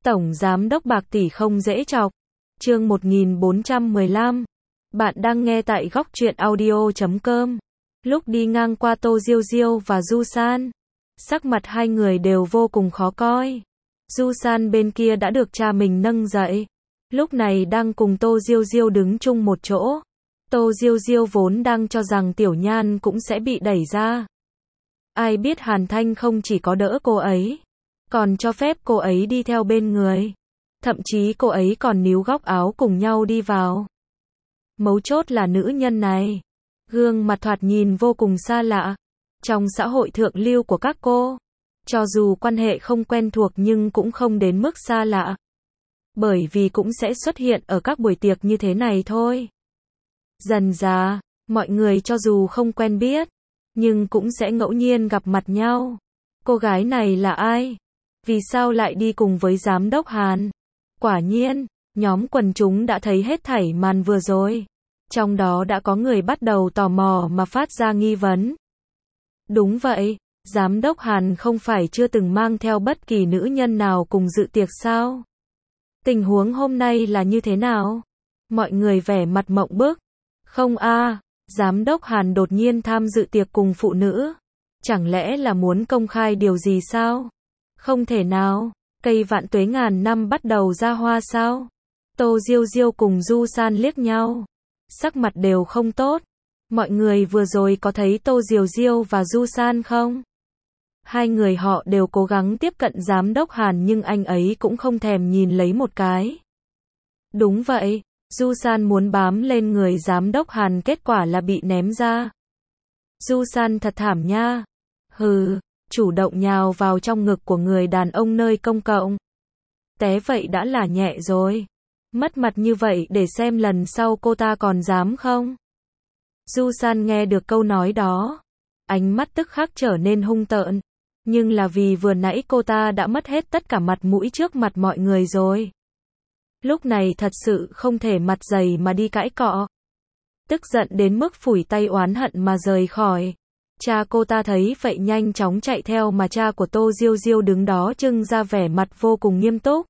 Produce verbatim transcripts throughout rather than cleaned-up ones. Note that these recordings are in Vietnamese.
Tổng Giám đốc bạc tỷ không dễ chọc. Chương một nghìn bốn trăm mười lăm. Bạn đang nghe tại góc truyện audio chấm com. Lúc đi ngang qua Tô Diêu Diêu và Du San, sắc mặt hai người đều vô cùng khó coi. Du San bên kia đã được cha mình nâng dậy, lúc này đang cùng Tô Diêu Diêu đứng chung một chỗ. Tô Diêu Diêu vốn đang cho rằng Tiểu Nhan cũng sẽ bị đẩy ra. Ai biết Hàn Thanh không chỉ có đỡ cô ấy, còn cho phép cô ấy đi theo bên người. Thậm chí cô ấy còn níu góc áo cùng nhau đi vào. Mấu chốt là nữ nhân này, gương mặt thoạt nhìn vô cùng xa lạ. Trong xã hội thượng lưu của các cô, cho dù quan hệ không quen thuộc nhưng cũng không đến mức xa lạ. Bởi vì cũng sẽ xuất hiện ở các buổi tiệc như thế này thôi. Dần dà, mọi người cho dù không quen biết, nhưng cũng sẽ ngẫu nhiên gặp mặt nhau. Cô gái này là ai? Vì sao lại đi cùng với giám đốc Hàn? Quả nhiên, nhóm quần chúng đã thấy hết thảy màn vừa rồi. Trong đó đã có người bắt đầu tò mò mà phát ra nghi vấn. Đúng vậy, giám đốc Hàn không phải chưa từng mang theo bất kỳ nữ nhân nào cùng dự tiệc sao? Tình huống hôm nay là như thế nào? Mọi người vẻ mặt mộng bức. Không a, giám đốc Hàn đột nhiên tham dự tiệc cùng phụ nữ. Chẳng lẽ là muốn công khai điều gì sao? Không thể nào, cây vạn tuế ngàn năm bắt đầu ra hoa sao? Tô Diêu Diêu cùng Du San liếc nhau, sắc mặt đều không tốt. Mọi người vừa rồi có thấy Tô Diêu Diêu và Du San không? Hai người họ đều cố gắng tiếp cận giám đốc Hàn nhưng anh ấy cũng không thèm nhìn lấy một cái. Đúng vậy, Du San muốn bám lên người giám đốc Hàn, kết quả là bị ném ra. Du San thật thảm nha. Hừ, chủ động nhào vào trong ngực của người đàn ông nơi công cộng. Té vậy đã là nhẹ rồi. Mất mặt như vậy để xem lần sau cô ta còn dám không? Du San nghe được câu nói đó, ánh mắt tức khắc trở nên hung tợn. Nhưng là vì vừa nãy cô ta đã mất hết tất cả mặt mũi trước mặt mọi người rồi. Lúc này thật sự không thể mặt dày mà đi cãi cọ. Tức giận đến mức phủi tay oán hận mà rời khỏi. Cha cô ta thấy vậy nhanh chóng chạy theo mà cha của Tô Diêu Diêu đứng đó trưng ra vẻ mặt vô cùng nghiêm túc.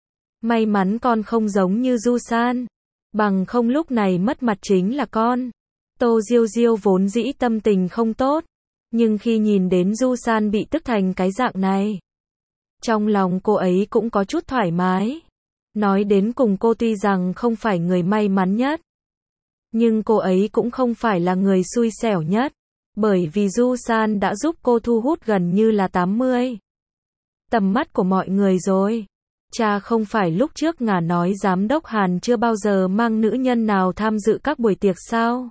May mắn con không giống như Du San, bằng không lúc này mất mặt chính là con. Tô Diêu Diêu vốn dĩ tâm tình không tốt, nhưng khi nhìn đến Du San bị tức thành cái dạng này, trong lòng cô ấy cũng có chút thoải mái. Nói đến cùng cô tuy rằng không phải người may mắn nhất, nhưng cô ấy cũng không phải là người xui xẻo nhất. Bởi vì Du San đã giúp cô thu hút gần như là tám mươi tầm mắt của mọi người rồi. Cha không phải lúc trước ngả nói giám đốc Hàn chưa bao giờ mang nữ nhân nào tham dự các buổi tiệc sao?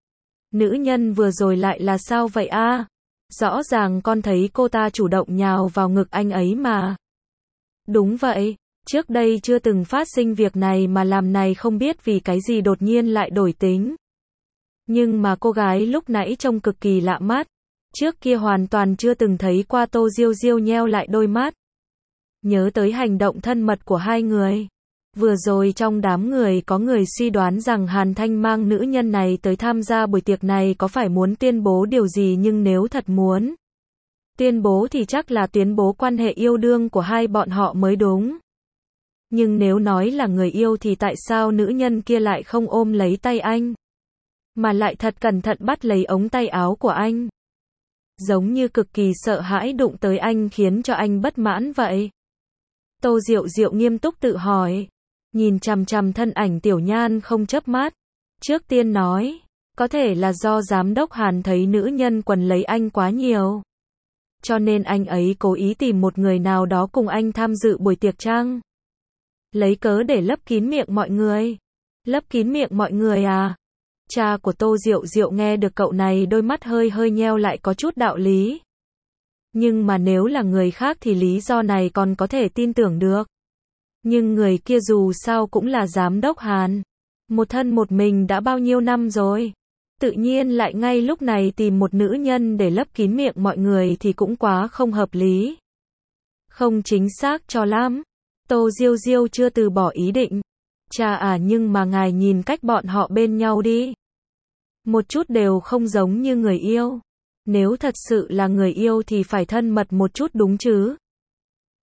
Nữ nhân vừa rồi lại là sao vậy a? À? Rõ ràng con thấy cô ta chủ động nhào vào ngực anh ấy mà. Đúng vậy, trước đây chưa từng phát sinh việc này mà làm này không biết vì cái gì đột nhiên lại đổi tính. Nhưng mà cô gái lúc nãy trông cực kỳ lạ mắt. Trước kia hoàn toàn chưa từng thấy qua. Tô Diêu Diêu nheo lại đôi mắt, nhớ tới hành động thân mật của hai người. Vừa rồi trong đám người có người suy đoán rằng Hàn Thanh mang nữ nhân này tới tham gia buổi tiệc này có phải muốn tuyên bố điều gì, nhưng nếu thật muốn tuyên bố thì chắc là tuyên bố quan hệ yêu đương của hai bọn họ mới đúng. Nhưng nếu nói là người yêu thì tại sao nữ nhân kia lại không ôm lấy tay anh, mà lại thật cẩn thận bắt lấy ống tay áo của anh, giống như cực kỳ sợ hãi đụng tới anh khiến cho anh bất mãn vậy? Tô Diệu Diệu nghiêm túc tự hỏi, nhìn chằm chằm thân ảnh Tiểu Nhan không chớp mắt. Trước tiên nói, có thể là do giám đốc Hàn thấy nữ nhân quần lấy anh quá nhiều, cho nên anh ấy cố ý tìm một người nào đó cùng anh tham dự buổi tiệc chăng? Lấy cớ để lấp kín miệng mọi người. Lấp kín miệng mọi người à? Cha của Tô Diệu Diệu nghe được cậu này đôi mắt hơi hơi nheo lại, có chút đạo lý. Nhưng mà nếu là người khác thì lý do này còn có thể tin tưởng được. Nhưng người kia dù sao cũng là giám đốc Hàn, một thân một mình đã bao nhiêu năm rồi. Tự nhiên lại ngay lúc này tìm một nữ nhân để lấp kín miệng mọi người thì cũng quá không hợp lý. Không chính xác cho lắm. Tô Diêu Diêu chưa từ bỏ ý định. Cha à, nhưng mà ngài nhìn cách bọn họ bên nhau đi. Một chút đều không giống như người yêu. Nếu thật sự là người yêu thì phải thân mật một chút đúng chứ.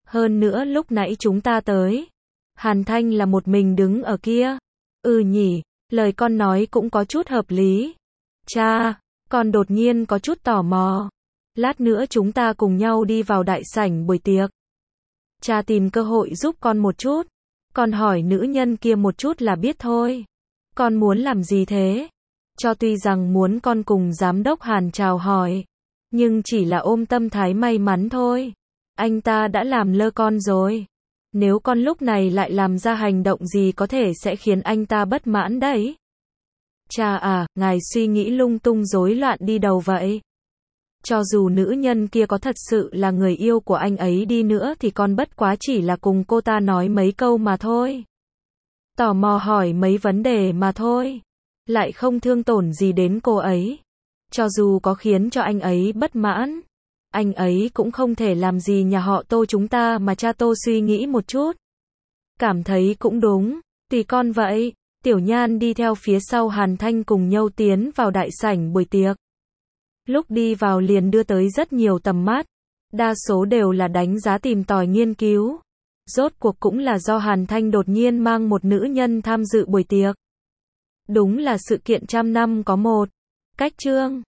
Hơn nữa lúc nãy chúng ta tới, Hàn Thanh là một mình đứng ở kia. Ừ nhỉ, lời con nói cũng có chút hợp lý. Cha, con đột nhiên có chút tò mò. Lát nữa chúng ta cùng nhau đi vào đại sảnh buổi tiệc. Cha tìm cơ hội giúp con một chút. Con hỏi nữ nhân kia một chút là biết thôi. Con muốn làm gì thế? Cho tuy rằng muốn con cùng giám đốc Hàn chào hỏi, nhưng chỉ là ôm tâm thái may mắn thôi. Anh ta đã làm lơ con rồi. Nếu con lúc này lại làm ra hành động gì có thể sẽ khiến anh ta bất mãn đấy. Cha à, ngài suy nghĩ lung tung rối loạn đi đầu vậy. Cho dù nữ nhân kia có thật sự là người yêu của anh ấy đi nữa thì con bất quá chỉ là cùng cô ta nói mấy câu mà thôi. Tò mò hỏi mấy vấn đề mà thôi. Lại không thương tổn gì đến cô ấy. Cho dù có khiến cho anh ấy bất mãn, anh ấy cũng không thể làm gì nhà họ Tô chúng ta mà cha Tô suy nghĩ một chút. Cảm thấy cũng đúng, tùy con vậy. Tiểu Nhan đi theo phía sau Hàn Thanh cùng nhau tiến vào đại sảnh buổi tiệc. Lúc đi vào liền đưa tới rất nhiều tầm mắt. Đa số đều là đánh giá tìm tòi nghiên cứu. Rốt cuộc cũng là do Hàn Thanh đột nhiên mang một nữ nhân tham dự buổi tiệc. Đúng là sự kiện trăm năm có một. Cách chương